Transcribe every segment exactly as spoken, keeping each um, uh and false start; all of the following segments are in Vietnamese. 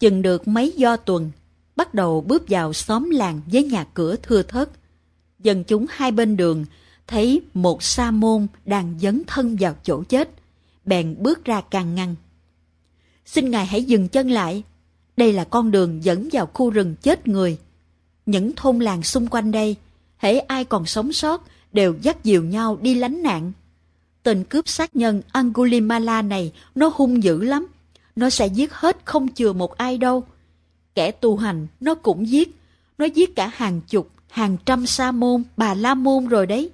Chừng được mấy do tuần, bắt đầu bước vào xóm làng với nhà cửa thưa thớt. Dân chúng hai bên đường thấy một sa môn đang dấn thân vào chỗ chết, bèn bước ra can ngăn. Xin ngài hãy dừng chân lại, đây là con đường dẫn vào khu rừng chết người. Những thôn làng xung quanh đây, hễ ai còn sống sót đều dắt dìu nhau đi lánh nạn. Tên cướp sát nhân Angulimala này nó hung dữ lắm, nó sẽ giết hết không chừa một ai đâu. Kẻ tu hành nó cũng giết, nó giết cả hàng chục, hàng trăm sa môn, bà la môn rồi đấy.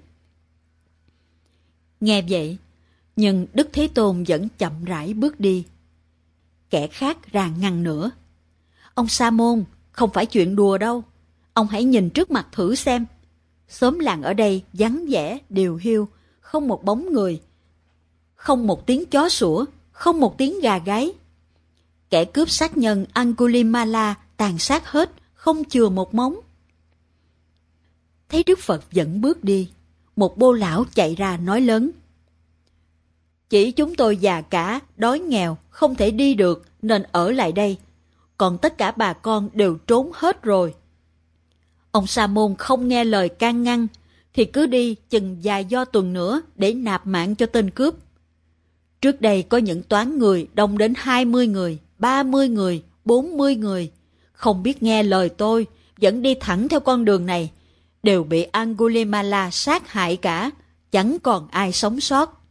Nghe vậy, nhưng Đức Thế Tôn vẫn chậm rãi bước đi. Kẻ khác ra ngăn nữa. Ông sa môn, không phải chuyện đùa đâu. Ông hãy nhìn trước mặt thử xem. Xóm làng ở đây vắng vẻ, điều hiu, không một bóng người, không một tiếng chó sủa, không một tiếng gà gáy. Kẻ cướp sát nhân Angulimala tàn sát hết, không chừa một móng. Thấy Đức Phật vẫn bước đi, một bô lão chạy ra nói lớn. Chỉ chúng tôi già cả, đói nghèo, không thể đi được nên ở lại đây. Còn tất cả bà con đều trốn hết rồi. Ông sa môn không nghe lời can ngăn, thì cứ đi chừng vài do tuần nữa để nạp mạng cho tên cướp. Trước đây có những toán người đông đến hai mươi người, ba mươi người, bốn mươi người. Không biết nghe lời tôi, vẫn đi thẳng theo con đường này, đều bị Angulimala sát hại cả, chẳng còn ai sống sót.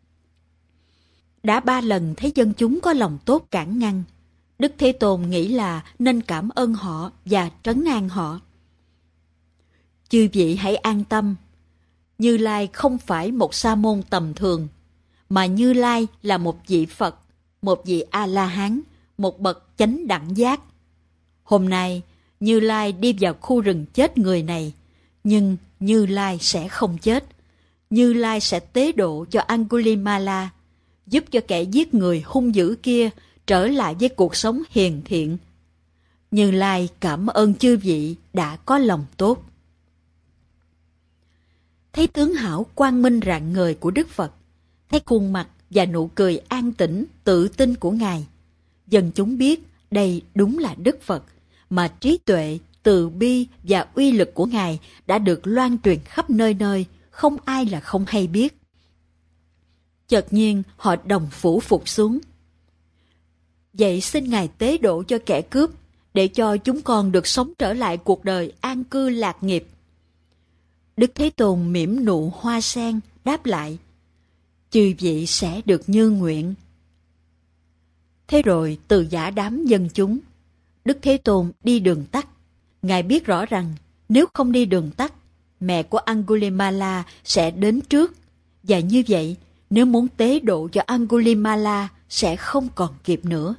Đã ba lần thấy dân chúng có lòng tốt cản ngăn, Đức Thế Tôn nghĩ là nên cảm ơn họ và trấn an họ. Chư vị hãy an tâm, Như Lai không phải một sa môn tầm thường, mà Như Lai là một vị Phật, một vị A-la-hán, một bậc chánh đẳng giác. Hôm nay, Như Lai đi vào khu rừng chết người này, nhưng Như Lai sẽ không chết. Như Lai sẽ tế độ cho Angulimala, giúp cho kẻ giết người hung dữ kia trở lại với cuộc sống hiền thiện. Như Lai cảm ơn chư vị đã có lòng tốt. Thấy tướng hảo quang minh rạng ngời của Đức Phật, thấy khuôn mặt và nụ cười an tĩnh, tự tin của Ngài, dân chúng biết đây đúng là Đức Phật, mà trí tuệ, từ bi và uy lực của Ngài đã được loan truyền khắp nơi nơi, không ai là không hay biết. Chợt nhiên họ đồng phủ phục xuống. Vậy xin Ngài tế độ cho kẻ cướp, để cho chúng con được sống trở lại cuộc đời an cư lạc nghiệp. Đức Thế Tôn mỉm nụ hoa sen, đáp lại, chư vị sẽ được như nguyện. Thế rồi từ giả đám dân chúng, Đức Thế Tôn đi đường tắt. Ngài biết rõ rằng nếu không đi đường tắt, mẹ của Angulimala sẽ đến trước, và như vậy, nếu muốn tế độ cho Angulimala sẽ không còn kịp nữa.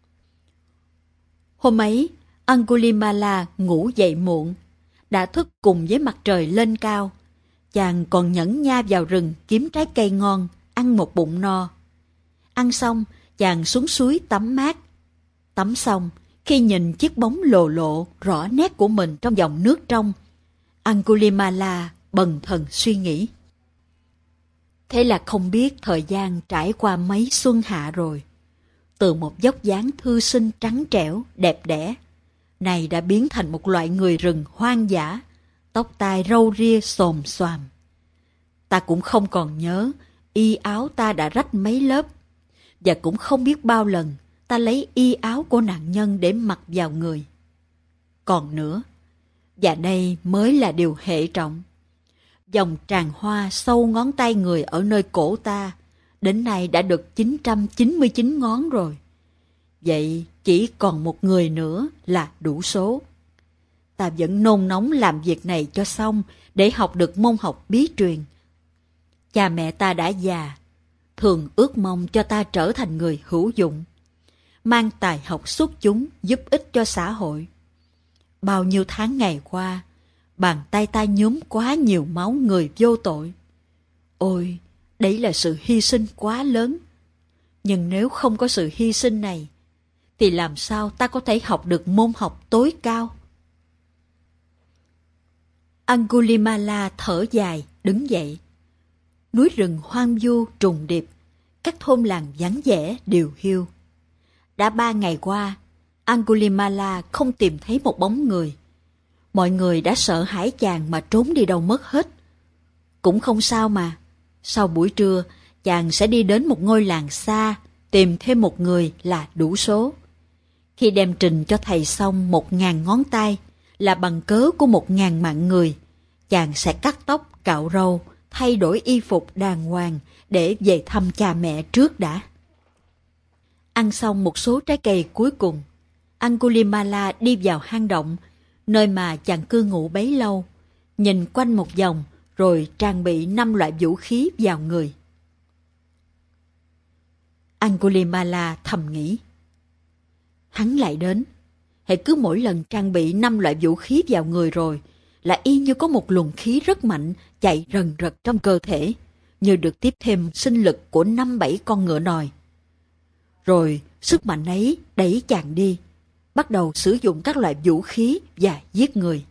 Hôm ấy, Angulimala ngủ dậy muộn, đã thức cùng với mặt trời lên cao. Chàng còn nhẫn nha vào rừng kiếm trái cây ngon, ăn một bụng no. Ăn xong, chàng xuống suối tắm mát. Tắm xong, khi nhìn chiếc bóng lồ lộ rõ nét của mình trong dòng nước trong, Angulimala bần thần suy nghĩ. Thế là không biết thời gian trải qua mấy xuân hạ rồi. Từ một dốc dáng thư sinh trắng trẻo, đẹp đẽ, này đã biến thành một loại người rừng hoang dã, tóc tai râu ria xồm xoàm. Ta cũng không còn nhớ y áo ta đã rách mấy lớp, và cũng không biết bao lần ta lấy y áo của nạn nhân để mặc vào người. Còn nữa, và đây mới là điều hệ trọng, dòng tràng hoa sâu ngón tay người ở nơi cổ ta, đến nay đã được chín trăm chín mươi chín ngón rồi. Vậy chỉ còn một người nữa là đủ số. Ta vẫn nôn nóng làm việc này cho xong để học được môn học bí truyền. Cha mẹ ta đã già, thường ước mong cho ta trở thành người hữu dụng, mang tài học xuất chúng giúp ích cho xã hội. Bao nhiêu tháng ngày qua, bàn tay ta nhuốm quá nhiều máu người vô tội. Ôi, đấy là sự hy sinh quá lớn. Nhưng nếu không có sự hy sinh này, thì làm sao ta có thể học được môn học tối cao? Angulimala thở dài, đứng dậy. Núi rừng hoang vu trùng điệp, các thôn làng vắng vẻ điều hiu. Đã ba ngày qua, Angulimala không tìm thấy một bóng người. Mọi người đã sợ hãi chàng mà trốn đi đâu mất hết. Cũng không sao mà. Sau buổi trưa, chàng sẽ đi đến một ngôi làng xa, tìm thêm một người là đủ số. Khi đem trình cho thầy xong một ngàn ngón tay, là bằng cớ của một ngàn mạng người, chàng sẽ cắt tóc, cạo râu, thay đổi y phục đàng hoàng để về thăm cha mẹ trước đã. Ăn xong một số trái cây cuối cùng, Angulimala đi vào hang động, nơi mà chàng cư ngụ bấy lâu, nhìn quanh một vòng rồi trang bị năm loại vũ khí vào người. Angulimala thầm nghĩ. Hắn lại đến. Hãy cứ mỗi lần trang bị năm loại vũ khí vào người rồi, là y như có một luồng khí rất mạnh chạy rần rật trong cơ thể, như được tiếp thêm sinh lực của năm bảy con ngựa nòi. Rồi sức mạnh ấy đẩy chàng đi, bắt đầu sử dụng các loại vũ khí và giết người.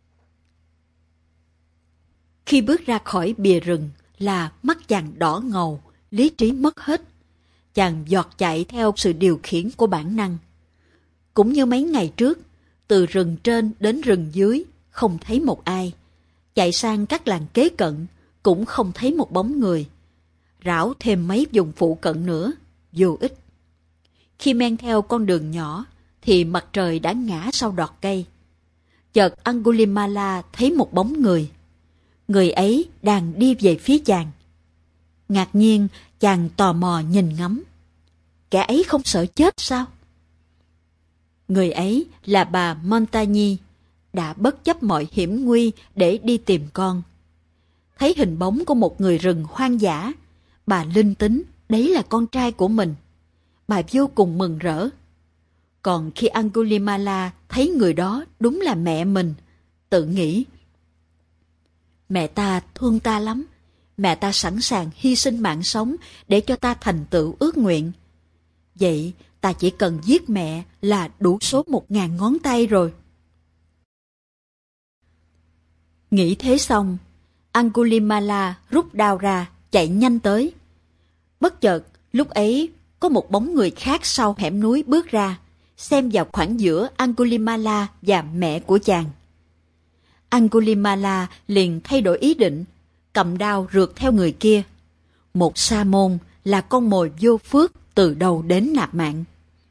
Khi bước ra khỏi bìa rừng là mắt chàng đỏ ngầu, lý trí mất hết. Chàng giọt chạy theo sự điều khiển của bản năng. Cũng như mấy ngày trước, từ rừng trên đến rừng dưới, không thấy một ai. Chạy sang các làng kế cận, cũng không thấy một bóng người. Rảo thêm mấy vùng phụ cận nữa, vô ích. Khi men theo con đường nhỏ, thì mặt trời đã ngã sau đọt cây. Chợt Angulimala thấy một bóng người. Người ấy đang đi về phía chàng. Ngạc nhiên, chàng tò mò nhìn ngắm. Kẻ ấy không sợ chết sao? Người ấy là bà Montagny, đã bất chấp mọi hiểm nguy để đi tìm con. Thấy hình bóng của một người rừng hoang dã, bà linh tính đấy là con trai của mình. Bà vô cùng mừng rỡ. Còn khi Angulimala thấy người đó đúng là mẹ mình, tự nghĩ: mẹ ta thương ta lắm, mẹ ta sẵn sàng hy sinh mạng sống để cho ta thành tựu ước nguyện. Vậy ta chỉ cần giết mẹ là đủ số một ngàn ngón tay rồi. Nghĩ thế xong, Angulimala rút đao ra, chạy nhanh tới. Bất chợt, lúc ấy có một bóng người khác sau hẻm núi bước ra, xem vào khoảng giữa Angulimala và mẹ của chàng. Angulimala liền thay đổi ý định, cầm đao rượt theo người kia. Một sa môn là con mồi vô phước từ đầu đến nạp mạng.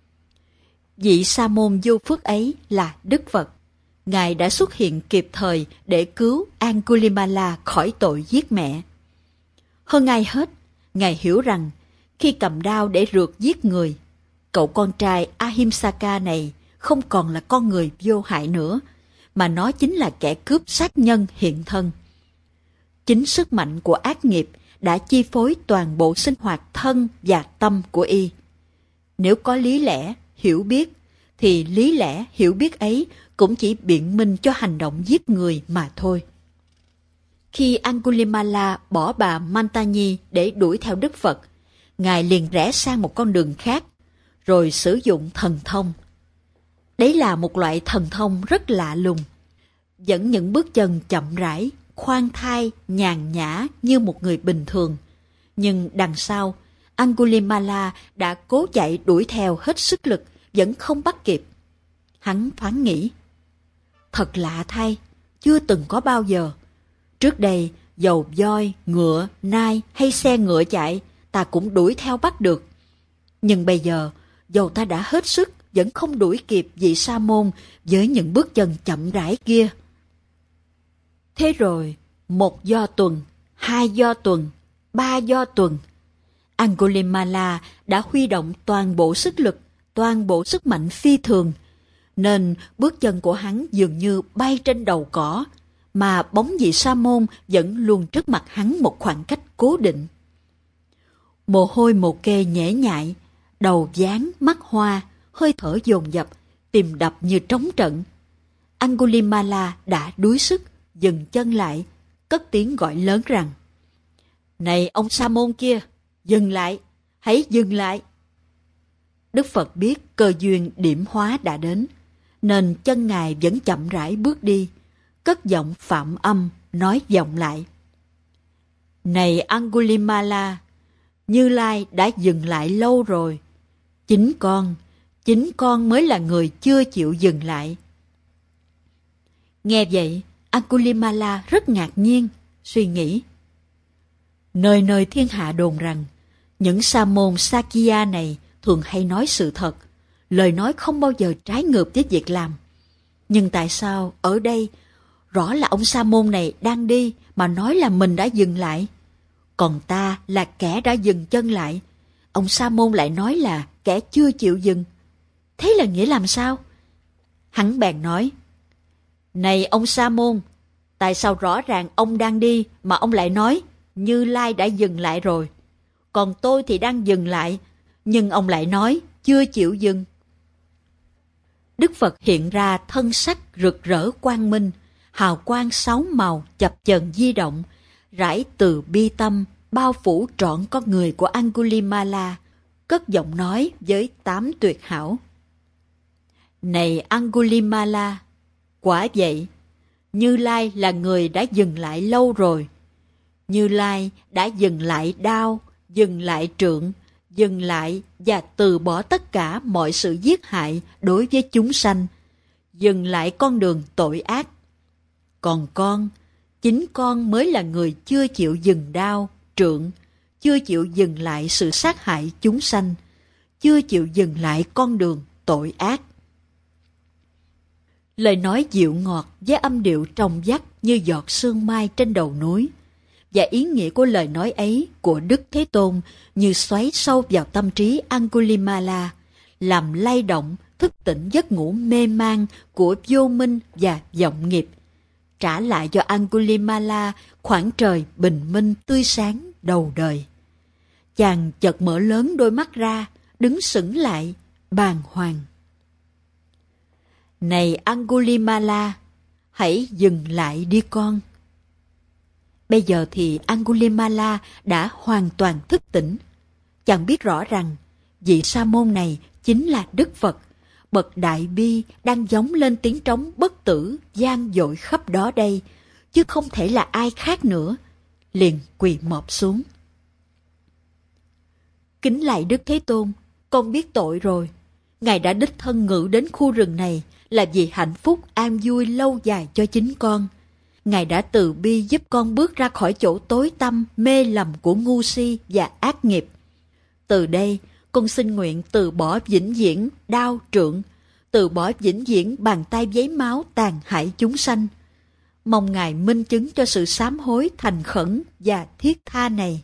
Vị sa môn vô phước ấy là Đức Phật. Ngài đã xuất hiện kịp thời để cứu Angulimala khỏi tội giết mẹ. Hơn ai hết, Ngài hiểu rằng khi cầm đao để rượt giết người, cậu con trai Ahimsaka này không còn là con người vô hại nữa, mà nó chính là kẻ cướp sát nhân hiện thân. Chính sức mạnh của ác nghiệp đã chi phối toàn bộ sinh hoạt thân và tâm của y. Nếu có lý lẽ, hiểu biết, thì lý lẽ, hiểu biết ấy cũng chỉ biện minh cho hành động giết người mà thôi. Khi Angulimala bỏ bà Montagny để đuổi theo Đức Phật, Ngài liền rẽ sang một con đường khác, rồi sử dụng thần thông. Đấy là một loại thần thông rất lạ lùng, dẫn những bước chân chậm rãi, khoan thai, nhàn nhã như một người bình thường. Nhưng đằng sau, Angulimala đã cố chạy đuổi theo hết sức lực, vẫn không bắt kịp. Hắn thoáng nghĩ, thật lạ thay, chưa từng có bao giờ. Trước đây, dầu voi, ngựa, nai hay xe ngựa chạy, ta cũng đuổi theo bắt được. Nhưng bây giờ, dầu ta đã hết sức, vẫn không đuổi kịp vị sa môn với những bước chân chậm rãi kia. Thế rồi, một do tuần, hai do tuần, ba do tuần, Angulimala đã huy động toàn bộ sức lực, toàn bộ sức mạnh phi thường, nên bước chân của hắn dường như bay trên đầu cỏ, mà bóng vị sa môn vẫn luôn trước mặt hắn một khoảng cách cố định. Mồ hôi mồ kê nhễ nhại, đầu váng mắt hoa, hơi thở dồn dập, tim đập như trống trận. Angulimala đã đuối sức, dừng chân lại, cất tiếng gọi lớn rằng: "Này ông sa môn kia, dừng lại, hãy dừng lại!" Đức Phật biết cơ duyên điểm hóa đã đến, nên chân Ngài vẫn chậm rãi bước đi, cất giọng phạm âm, nói vọng lại: "Này Angulimala, Như Lai đã dừng lại lâu rồi. Chính con, chính con mới là người chưa chịu dừng lại. Nghe vậy, Angulimala rất ngạc nhiên, suy nghĩ. Nơi nơi thiên hạ đồn rằng, những sa môn Sakya này thường hay nói sự thật, lời nói không bao giờ trái ngược với việc làm. Nhưng tại sao ở đây, rõ là ông sa môn này đang đi mà nói là mình đã dừng lại? Còn ta là kẻ đã dừng chân lại, ông sa môn lại nói là kẻ chưa chịu dừng. Thế là nghĩa làm sao? Hắn bèn nói, này ông sa môn, tại sao rõ ràng ông đang đi mà ông lại nói Như Lai đã dừng lại rồi? Còn tôi thì đang dừng lại, nhưng ông lại nói chưa chịu dừng. Đức Phật hiện ra thân sắc rực rỡ quang minh, hào quang sáu màu chập chờn di động, rải từ bi tâm bao phủ trọn con người của Angulimala, cất giọng nói với tám tuyệt hảo. Này Angulimala, quả vậy, Như Lai là người đã dừng lại lâu rồi. Như Lai đã dừng lại đao, dừng lại trượng, dừng lại và từ bỏ tất cả mọi sự giết hại đối với chúng sanh, dừng lại con đường tội ác. Còn con, chính con mới là người chưa chịu dừng đao, trượng, chưa chịu dừng lại sự sát hại chúng sanh, chưa chịu dừng lại con đường tội ác. Lời nói dịu ngọt với âm điệu trong vắt như giọt sương mai trên đầu núi, và ý nghĩa của lời nói ấy của Đức Thế Tôn như xoáy sâu vào tâm trí Angulimala, làm lay động, thức tỉnh giấc ngủ mê man của vô minh và vọng nghiệp, trả lại cho Angulimala khoảng trời bình minh tươi sáng đầu đời. Chàng chợt mở lớn đôi mắt ra, đứng sững lại, bàng hoàng. Này Angulimala, hãy dừng lại đi con. Bây giờ thì Angulimala đã hoàn toàn thức tỉnh. Chàng biết rõ rằng vị sa môn này chính là Đức Phật, bậc đại bi đang gióng lên tiếng trống bất tử vang dội khắp đó đây, chứ không thể là ai khác nữa. Liền quỳ mọp xuống. Kính lạy Đức Thế Tôn, con biết tội rồi. Ngài đã đích thân ngự đến khu rừng này là vì hạnh phúc an vui lâu dài cho chính con. Ngài đã từ bi giúp con bước ra khỏi chỗ tối tăm, mê lầm của ngu si và ác nghiệp. Từ đây, con xin nguyện từ bỏ vĩnh viễn đao trượng, từ bỏ vĩnh viễn bàn tay giấy máu tàn hại chúng sanh. Mong Ngài minh chứng cho sự sám hối thành khẩn và thiết tha này.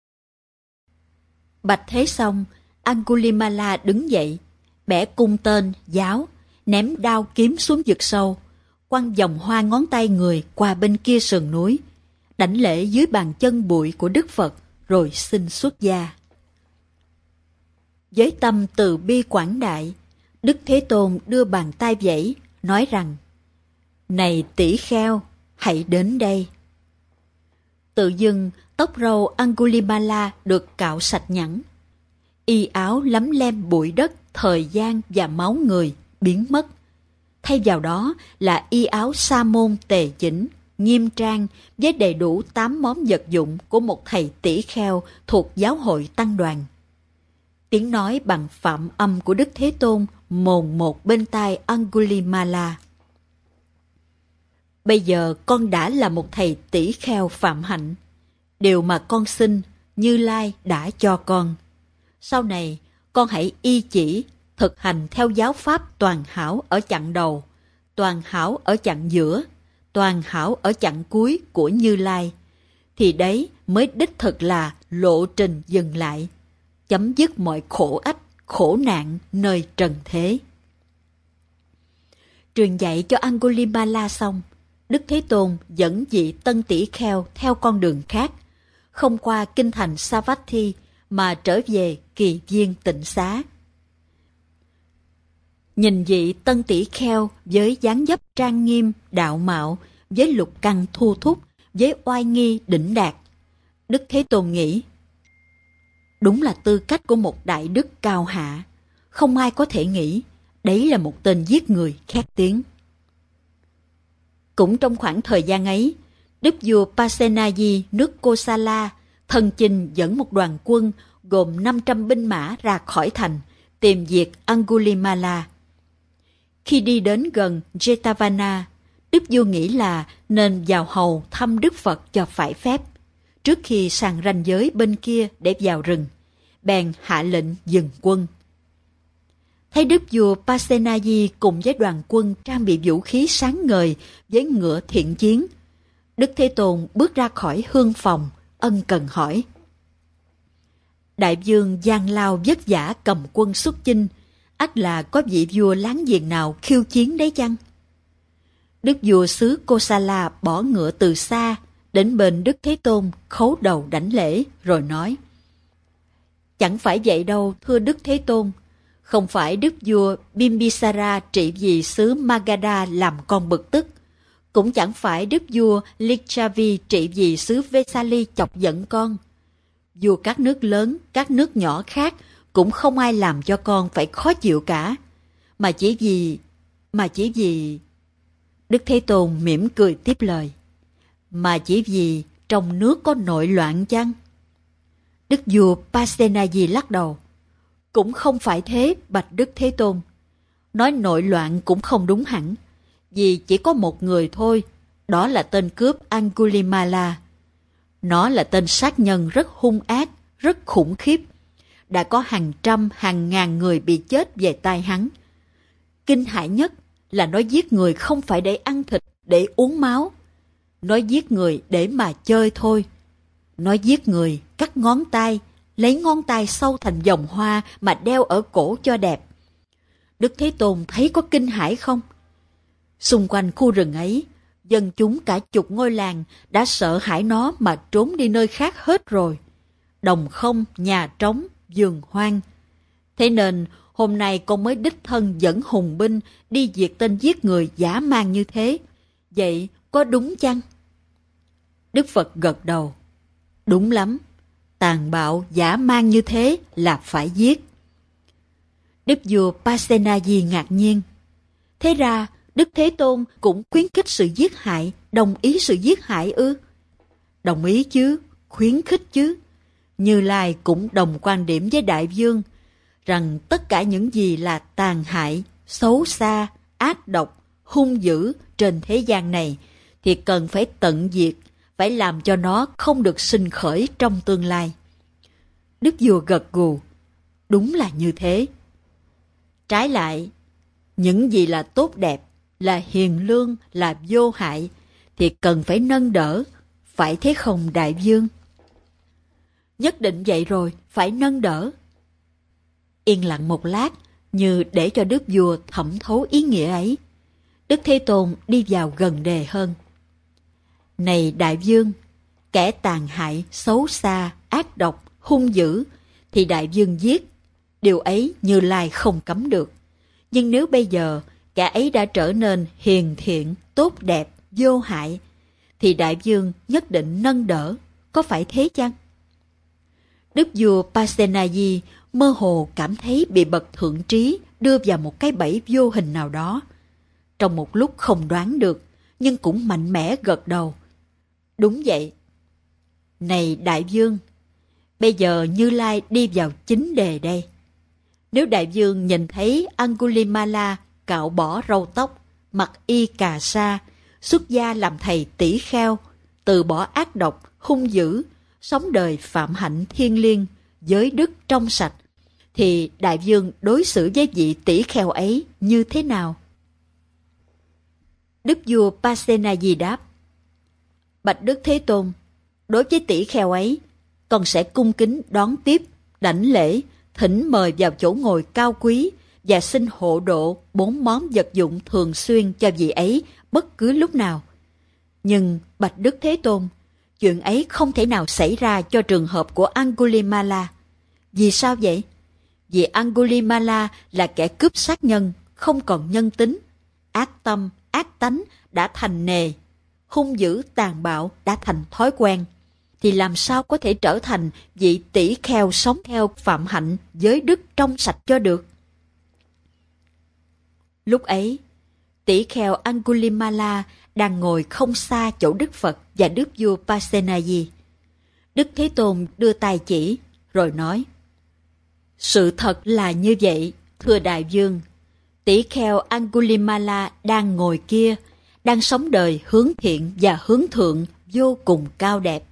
Bạch thế xong, Angulimala đứng dậy, bẻ cung tên, giáo, ném đao kiếm xuống vực sâu, quăng vòng hoa ngón tay người qua bên kia sườn núi, đảnh lễ dưới bàn chân bụi của Đức Phật, rồi xin xuất gia. Với tâm từ bi quảng đại, Đức Thế Tôn đưa bàn tay vẫy, nói rằng, này tỷ kheo, hãy đến đây. Tự dưng, tóc râu Angulimala được cạo sạch nhẵn. Y áo lấm lem bụi đất, thời gian và máu người biến mất. Thay vào đó là y áo sa môn tề chỉnh, nghiêm trang với đầy đủ tám món vật dụng của một thầy tỷ kheo thuộc giáo hội tăng đoàn. Tiếng nói bằng phạm âm của Đức Thế Tôn mồn một bên tai Angulimala. Bây giờ con đã là một thầy tỷ kheo phạm hạnh. Điều mà con xin, Như Lai đã cho con. Sau này, con hãy y chỉ, thực hành theo giáo pháp toàn hảo ở chặng đầu, toàn hảo ở chặng giữa, toàn hảo ở chặng cuối của Như Lai. Thì đấy mới đích thực là lộ trình dừng lại, chấm dứt mọi khổ ách, khổ nạn nơi trần thế. Truyền dạy cho Angulimala xong, Đức Thế Tôn dẫn vị tân tỷ kheo theo con đường khác, không qua kinh thành Savatthi mà trở về Kỳ Viên Tịnh Xá. Nhìn vị tân tỷ kheo với dáng dấp trang nghiêm, đạo mạo, với lục căn thu thúc, với oai nghi đỉnh đạt, Đức Thế Tôn nghĩ, đúng là tư cách của một đại đức cao hạ, không ai có thể nghĩ đấy là một tên giết người khét tiếng. Cũng trong khoảng thời gian ấy, Đức vua Pasenadi nước Kosala, thân chinh dẫn một đoàn quân gồm năm trăm binh mã ra khỏi thành, tìm diệt Angulimala. Khi đi đến gần Jetavana, Đức vua nghĩ là nên vào hầu thăm Đức Phật cho phải phép, trước khi sang ranh giới bên kia để vào rừng. Bèn hạ lệnh dừng quân. Thấy Đức vua Pasenadi cùng với đoàn quân trang bị vũ khí sáng ngời với ngựa thiện chiến, Đức Thế Tôn bước ra khỏi hương phòng, ân cần hỏi: Đại vương gian lao vất vả cầm quân xuất chinh, ắt là có vị vua láng giềng nào khiêu chiến đấy chăng? Đức vua xứ Kosala bỏ ngựa từ xa, đến bên Đức Thế Tôn khấu đầu đảnh lễ, rồi nói: Chẳng phải vậy đâu, thưa Đức Thế Tôn. Không phải Đức vua Bimbisara trị vì xứ Magadha làm con bực tức, cũng chẳng phải Đức vua Lichavi trị vì xứ Vesali chọc giận con. Vua các nước lớn, các nước nhỏ khác cũng không ai làm cho con phải khó chịu cả, mà chỉ vì... mà chỉ vì... Đức Thế Tôn mỉm cười tiếp lời: Mà chỉ vì trong nước có nội loạn chăng? Đức vua Pasenadi lắc đầu: Cũng không phải thế, bạch Đức Thế Tôn. Nói nội loạn cũng không đúng hẳn, vì chỉ có một người thôi, đó là tên cướp Angulimala. Nó là tên sát nhân rất hung ác, rất khủng khiếp. Đã có hàng trăm, hàng ngàn người bị chết về tay hắn. Kinh hãi nhất là nó giết người không phải để ăn thịt, để uống máu. Nó giết người để mà chơi thôi. Nó giết người, cắt ngón tay, lấy ngón tay sâu thành vòng hoa mà đeo ở cổ cho đẹp. Đức Thế Tôn thấy có kinh hãi không? Xung quanh khu rừng ấy, dân chúng cả chục ngôi làng đã sợ hãi nó mà trốn đi nơi khác hết rồi. Đồng không, nhà trống, vườn hoang. Thế nên hôm nay con mới đích thân dẫn hùng binh đi diệt tên giết người dã man như thế. Vậy có đúng chăng? Đức Phật gật đầu: Đúng lắm, tàn bạo dã man như thế là phải giết. Đức vua Pasenadi ngạc nhiên: Thế ra Đức Thế Tôn cũng khuyến khích sự giết hại, đồng ý sự giết hại ư? Đồng ý chứ, khuyến khích chứ. Như Lai cũng đồng quan điểm với Đại Vương, rằng tất cả những gì là tàn hại, xấu xa, ác độc, hung dữ trên thế gian này thì cần phải tận diệt, phải làm cho nó không được sinh khởi trong tương lai. Đức vua gật gù: Đúng là như thế. Trái lại, những gì là tốt đẹp, là hiền lương, là vô hại thì cần phải nâng đỡ, phải thế không Đại Vương? Nhất định vậy rồi, phải nâng đỡ. Yên lặng một lát, như để cho Đức vua thẩm thấu ý nghĩa ấy. Đức Thế Tôn đi vào gần đề hơn: Này Đại Vương, kẻ tàn hại, xấu xa, ác độc, hung dữ thì Đại Vương giết, điều ấy Như Lai không cấm được. Nhưng nếu bây giờ kẻ ấy đã trở nên hiền thiện, tốt đẹp, vô hại, thì Đại Vương nhất định nâng đỡ, có phải thế chăng? Đức vua Pasenadi mơ hồ cảm thấy bị bậc thượng trí đưa vào một cái bẫy vô hình nào đó. Trong một lúc không đoán được, nhưng cũng mạnh mẽ gật đầu: Đúng vậy. Này Đại Vương, bây giờ Như Lai đi vào chính đề đây. Nếu Đại Vương nhìn thấy Angulimala cạo bỏ râu tóc, mặc y cà sa, xuất gia làm thầy tỷ kheo, từ bỏ ác độc, hung dữ, sống đời phạm hạnh thiêng liêng, giới đức trong sạch, thì Đại Vương đối xử với vị tỷ kheo ấy như thế nào? Đức vua Pasenadi đáp: Bạch Đức Thế Tôn, đối với tỷ kheo ấy, con sẽ cung kính đón tiếp, đảnh lễ, thỉnh mời vào chỗ ngồi cao quý và xin hộ độ bốn món vật dụng thường xuyên cho vị ấy bất cứ lúc nào. Nhưng bạch Đức Thế Tôn, chuyện ấy không thể nào xảy ra cho trường hợp của Angulimala. Vì sao vậy? Vì Angulimala là kẻ cướp sát nhân, không còn nhân tính. Ác tâm, ác tánh đã thành nề, hung dữ tàn bạo đã thành thói quen, thì làm sao có thể trở thành vị tỷ kheo sống theo phạm hạnh giới đức trong sạch cho được? Lúc ấy, tỷ kheo Angulimala đang ngồi không xa chỗ Đức Phật và Đức vua Pasenadi. Đức Thế Tôn đưa tay chỉ, rồi nói: Sự thật là như vậy. Thưa đại vương, tỷ kheo Angulimala đang ngồi kia, đang sống đời hướng thiện và hướng thượng vô cùng cao đẹp.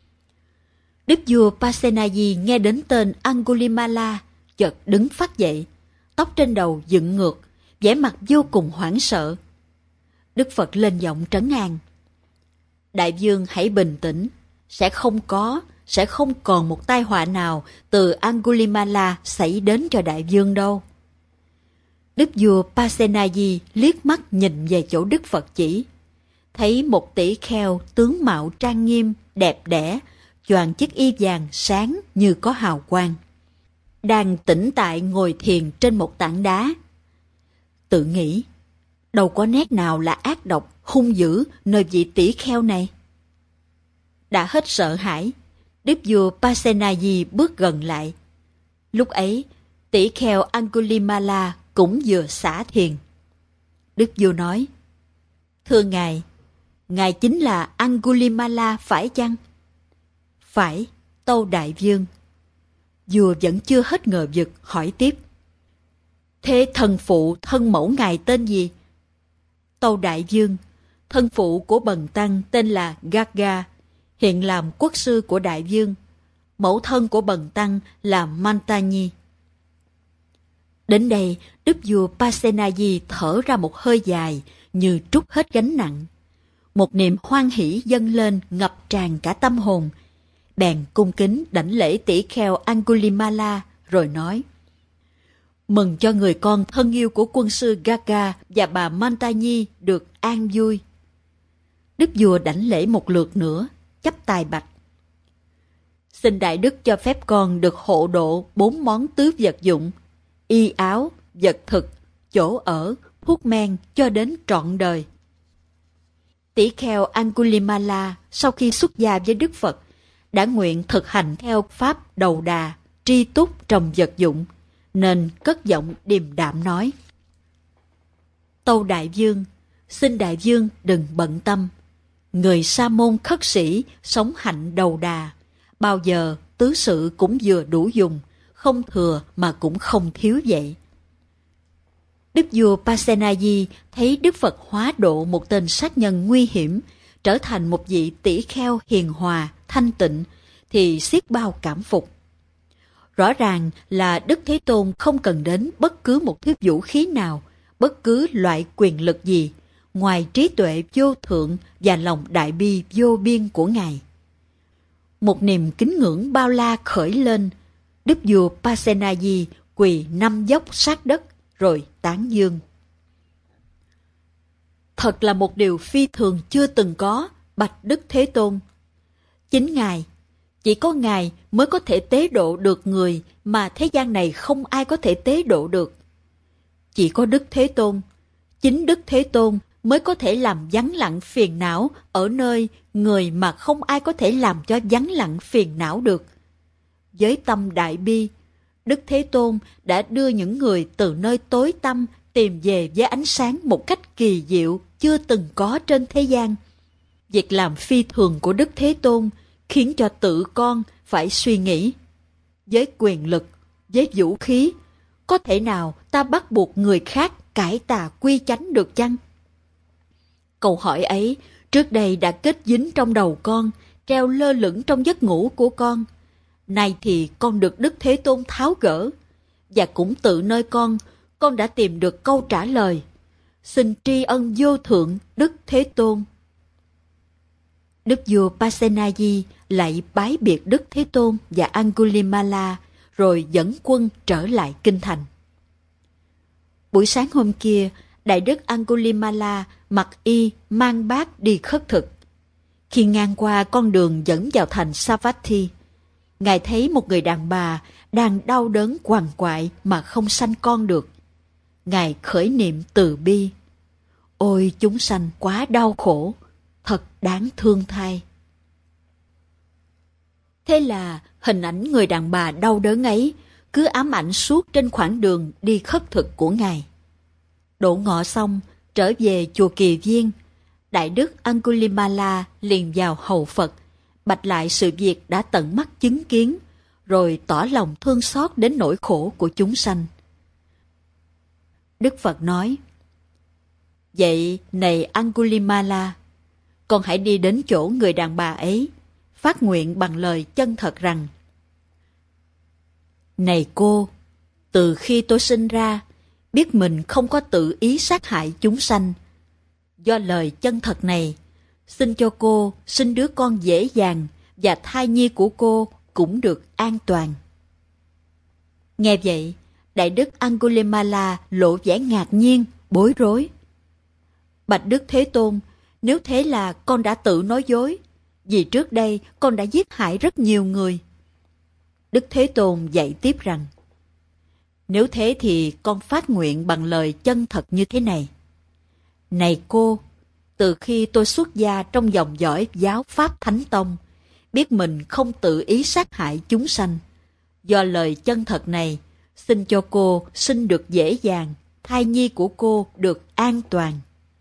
Đức vua Pasenadi nghe đến tên Angulimala, chợt đứng phắt dậy, tóc trên đầu dựng ngược, vẻ mặt vô cùng hoảng sợ. Đức Phật lên giọng trấn an: đại vương hãy bình tĩnh, sẽ không có, sẽ không còn một tai họa nào từ Angulimala xảy đến cho đại vương đâu. Đức vua Pasenadi liếc mắt nhìn về chỗ Đức Phật chỉ, thấy một tỷ kheo tướng mạo trang nghiêm, đẹp đẽ, choàng chiếc y vàng sáng như có hào quang, đang tĩnh tại ngồi thiền trên một tảng đá. Tự nghĩ, đâu có nét nào là ác độc, hung dữ nơi vị tỷ kheo này. Đã hết sợ hãi, Đức vua Pasenadi bước gần lại. Lúc ấy, tỷ kheo Angulimala cũng vừa xả thiền. Đức vua nói: thưa ngài, ngài chính là Angulimala phải chăng? Phải, tâu đại vương. Vua vẫn chưa hết ngờ vực, hỏi tiếp: thế thân phụ, thân mẫu ngài tên gì? Tâu đại vương, thân phụ của bần tăng tên là Gaga, hiện làm quốc sư của đại vương. Mẫu thân của bần tăng là Mantani. Đến đây, đức vua Pasenadi thở ra một hơi dài, như trút hết gánh nặng. Một niềm hoan hỷ dâng lên ngập tràn cả tâm hồn. Bèn cung kính đảnh lễ tỷ kheo Angulimala, rồi nói: mừng cho người con thân yêu của quân sư Gaga và bà Mantani được an vui. Đức vua đảnh lễ một lượt nữa, chắp tay bạch: xin đại đức cho phép con được hộ độ bốn món tứ vật dụng: y áo, vật thực, chỗ ở, thuốc men cho đến trọn đời. Tỷ kheo Angulimala sau khi xuất gia với Đức Phật đã nguyện thực hành theo pháp đầu đà, tri túc trong vật dụng, nên cất giọng điềm đạm nói: tâu đại vương, xin đại vương đừng bận tâm. Người sa môn khất sĩ sống hạnh đầu đà, bao giờ tứ sự cũng vừa đủ dùng, không thừa mà cũng không thiếu vậy. Đức vua Pasenadi thấy Đức Phật hóa độ một tên sát nhân nguy hiểm, trở thành một vị tỷ kheo hiền hòa, thanh tịnh, thì xiết bao cảm phục. Rõ ràng là Đức Thế Tôn không cần đến bất cứ một thứ vũ khí nào, bất cứ loại quyền lực gì, ngoài trí tuệ vô thượng và lòng đại bi vô biên của Ngài. Một niềm kính ngưỡng bao la khởi lên, Đức vua Pasenadi quỳ năm dốc sát đất, rồi tán dương: thật là một điều phi thường chưa từng có, bạch Đức Thế Tôn. Chính Ngài, chỉ có Ngài mới có thể tế độ được người mà thế gian này không ai có thể tế độ được. Chỉ có Đức Thế Tôn, chính Đức Thế Tôn mới có thể làm vắng lặng phiền não ở nơi người mà không ai có thể làm cho vắng lặng phiền não được. Với tâm đại bi, Đức Thế Tôn đã đưa những người từ nơi tối tăm tìm về với ánh sáng một cách kỳ diệu chưa từng có trên thế gian. Việc làm phi thường của Đức Thế Tôn khiến cho tự con phải suy nghĩ: với quyền lực, với vũ khí, có thể nào ta bắt buộc người khác cải tà quy chánh được chăng? Câu hỏi ấy trước đây đã kết dính trong đầu con, treo lơ lửng trong giấc ngủ của con. Nay thì con được Đức Thế Tôn tháo gỡ, và cũng tự nơi con, con đã tìm được câu trả lời. Xin tri ân vô thượng Đức Thế Tôn. Đức vua Pasenadi lại bái biệt Đức Thế Tôn và Angulimala, rồi dẫn quân trở lại kinh thành. Buổi sáng hôm kia, Đại đức Angulimala mặc y mang bát đi khất thực. Khi ngang qua con đường dẫn vào thành Savatthi, Ngài thấy một người đàn bà đang đau đớn quằn quại mà không sanh con được. Ngài khởi niệm từ bi: ôi chúng sanh quá đau khổ, thật đáng thương thay. Thế là hình ảnh người đàn bà đau đớn ấy cứ ám ảnh suốt trên khoảng đường đi khất thực của Ngài. Đổ ngọ xong, trở về chùa Kỳ Viên, Đại đức Angulimala liền vào hầu Phật, bạch lại sự việc đã tận mắt chứng kiến, rồi tỏ lòng thương xót đến nỗi khổ của chúng sanh. Đức Phật nói: Vậy này Angulimala, con hãy đi đến chỗ người đàn bà ấy, phát nguyện bằng lời chân thật rằng: Này cô, từ khi tôi sinh ra, biết mình không có tự ý sát hại chúng sanh. Do lời chân thật này, xin cho cô sinh đứa con dễ dàng và thai nhi của cô cũng được an toàn. Nghe vậy, Đại Đức Angulimala lộ vẻ ngạc nhiên, bối rối. Bạch Đức Thế Tôn, nếu thế là con đã tự nói dối, vì trước đây con đã giết hại rất nhiều người. Đức Thế Tôn dạy tiếp rằng: Nếu thế thì con phát nguyện bằng lời chân thật như thế này: Này cô, từ khi tôi xuất gia trong dòng dõi giáo Pháp Thánh Tông, biết mình không tự ý sát hại chúng sanh. Do lời chân thật này, xin cho cô sinh được dễ dàng, thai nhi của cô được an toàn.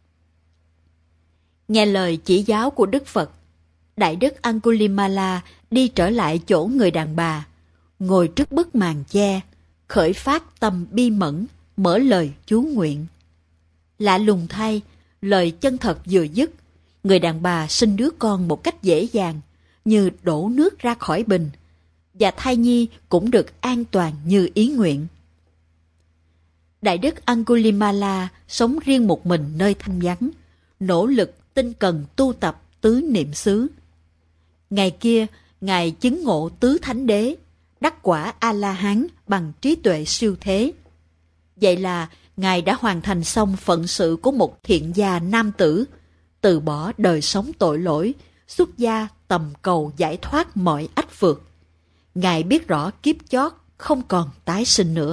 Nghe lời chỉ giáo của Đức Phật, Đại Đức Angulimala đi trở lại chỗ người đàn bà, ngồi trước bức màn che, khởi phát tâm bi mẫn, mở lời chú nguyện. Lạ lùng thay, lời chân thật vừa dứt, người đàn bà sinh đứa con một cách dễ dàng, như đổ nước ra khỏi bình, và thai nhi cũng được an toàn như ý nguyện. Đại Đức Angulimala sống riêng một mình nơi thanh vắng, nỗ lực tinh cần tu tập tứ niệm xứ. Ngày kia, Ngài chứng ngộ tứ thánh đế, đắc quả A-la-hán bằng trí tuệ siêu thế. Vậy là Ngài đã hoàn thành xong phận sự của một thiện gia nam tử, từ bỏ đời sống tội lỗi, xuất gia tầm cầu giải thoát mọi ách phược. Ngài biết rõ kiếp chót không còn tái sinh nữa.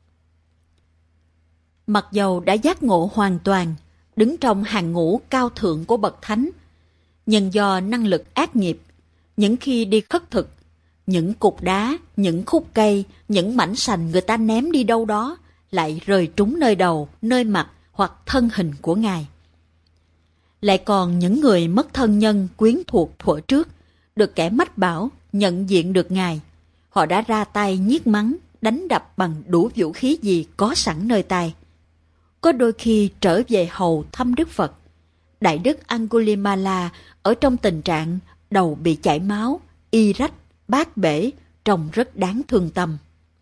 Mặc dầu đã giác ngộ hoàn toàn, đứng trong hàng ngũ cao thượng của bậc thánh, nhưng do năng lực ác nghiệp, những khi đi khất thực, những cục đá, những khúc cây, những mảnh sành người ta ném đi đâu đó lại rơi trúng nơi đầu, nơi mặt hoặc thân hình của Ngài. Lại còn những người mất thân nhân quyến thuộc thuở trước, được kẻ mách bảo nhận diện được Ngài, họ đã ra tay nhiếc mắng, đánh đập bằng đủ vũ khí gì có sẵn nơi tay. Có đôi khi trở về hầu thăm Đức Phật, Đại Đức Angulimala ở trong tình trạng đầu bị chảy máu, y rách, bát bể, trông rất đáng thương tâm.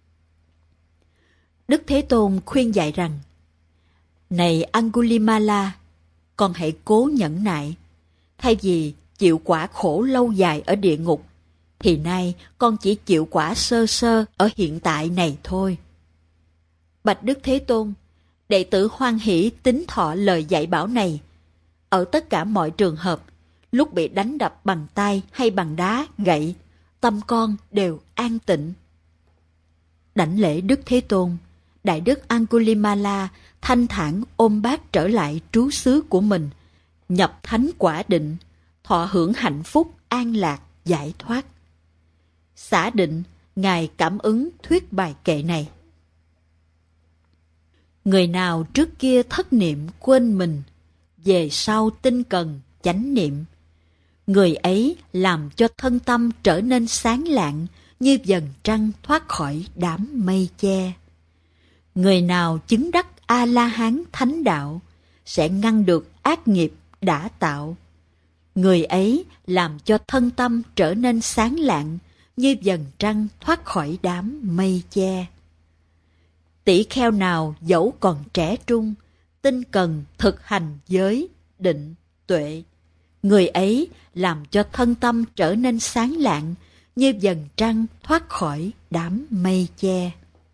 Đức Thế Tôn khuyên dạy rằng: Này Angulimala, con hãy cố nhẫn nại. Thay vì chịu quả khổ lâu dài ở địa ngục, thì nay con chỉ chịu quả sơ sơ ở hiện tại này thôi. Bạch Đức Thế Tôn, đệ tử hoan hỷ tín thọ lời dạy bảo này. Ở tất cả mọi trường hợp, lúc bị đánh đập bằng tay hay bằng đá, gậy, tâm con đều an tịnh. Đảnh lễ Đức Thế Tôn, Đại Đức Angulimala thanh thản ôm bát trở lại trú xứ của mình, nhập thánh quả định, thọ hưởng hạnh phúc, an lạc, giải thoát. Xả định, Ngài cảm ứng thuyết bài kệ này: Người nào trước kia thất niệm quên mình, về sau tinh cần chánh niệm, người ấy làm cho thân tâm trở nên sáng lạng như vầng trăng thoát khỏi đám mây che. Người nào chứng đắc A-la-hán thánh đạo sẽ ngăn được ác nghiệp đã tạo. Người ấy làm cho thân tâm trở nên sáng lạng như vầng trăng thoát khỏi đám mây che. Tỷ kheo nào dẫu còn trẻ trung, tinh cần thực hành giới, định, tuệ, người ấy làm cho thân tâm trở nên sáng lạng như vầng trăng thoát khỏi đám mây che.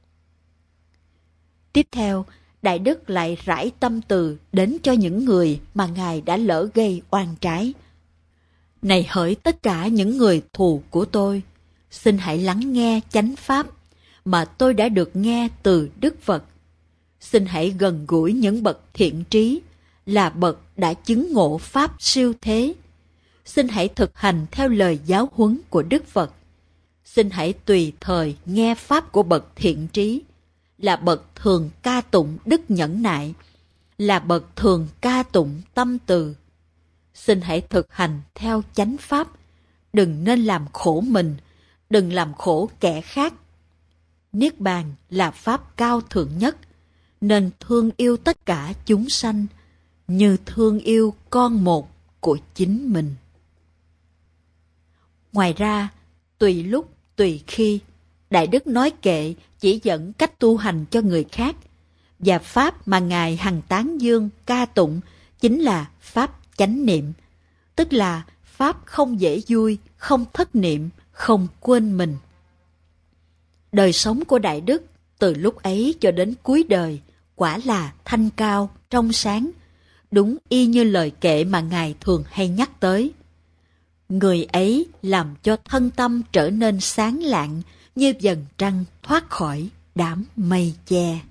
Tiếp theo, Đại Đức lại rải tâm từ đến cho những người mà Ngài đã lỡ gây oan trái. Này hỡi tất cả những người thù của tôi, xin hãy lắng nghe chánh pháp mà tôi đã được nghe từ Đức Phật. Xin hãy gần gũi những bậc thiện trí, là bậc đã chứng ngộ pháp siêu thế. Xin hãy thực hành theo lời giáo huấn của Đức Phật. Xin hãy tùy thời nghe pháp của bậc thiện trí, là bậc thường ca tụng đức nhẫn nại, là bậc thường ca tụng tâm từ. Xin hãy thực hành theo chánh pháp, đừng nên làm khổ mình, đừng làm khổ kẻ khác. Niết bàn là pháp cao thượng nhất, nên thương yêu tất cả chúng sanh như thương yêu con một của chính mình. Ngoài ra, tùy lúc, tùy khi, Đại Đức nói kệ chỉ dẫn cách tu hành cho người khác, và pháp mà Ngài hằng tán dương, ca tụng chính là pháp chánh niệm, tức là pháp không dễ vui, không thất niệm, không quên mình. Đời sống của Đại Đức từ lúc ấy cho đến cuối đời quả là thanh cao, trong sáng, đúng y như lời kệ mà Ngài thường hay nhắc tới. Người ấy làm cho thân tâm trở nên sáng lạng như vầng trăng thoát khỏi đám mây che.